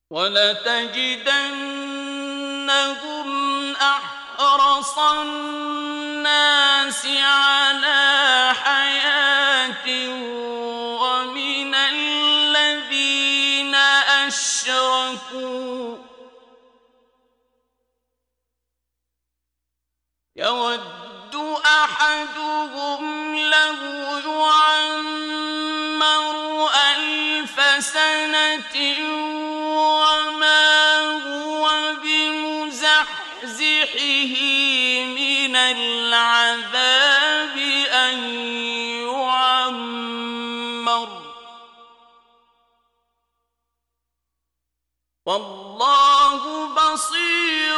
وَلَتَجِدَنَّهُمْ أَحْرَصَ النَّاسِ عَلَىٰ حَيَاةٍ وَمِنَ الَّذِينَ أَشْرَكُوا يَوَدُّ أَحَدُهُمْ لَوْ يُعَمَّرُ 1000 سَنَةٍ وَمَا هُوَ بِمُزَحْزِحِهِ مِنَ الْعَذَابِ أَن يُعَمَّرَ ۗ وَاللَّهُ بَصِيرٌ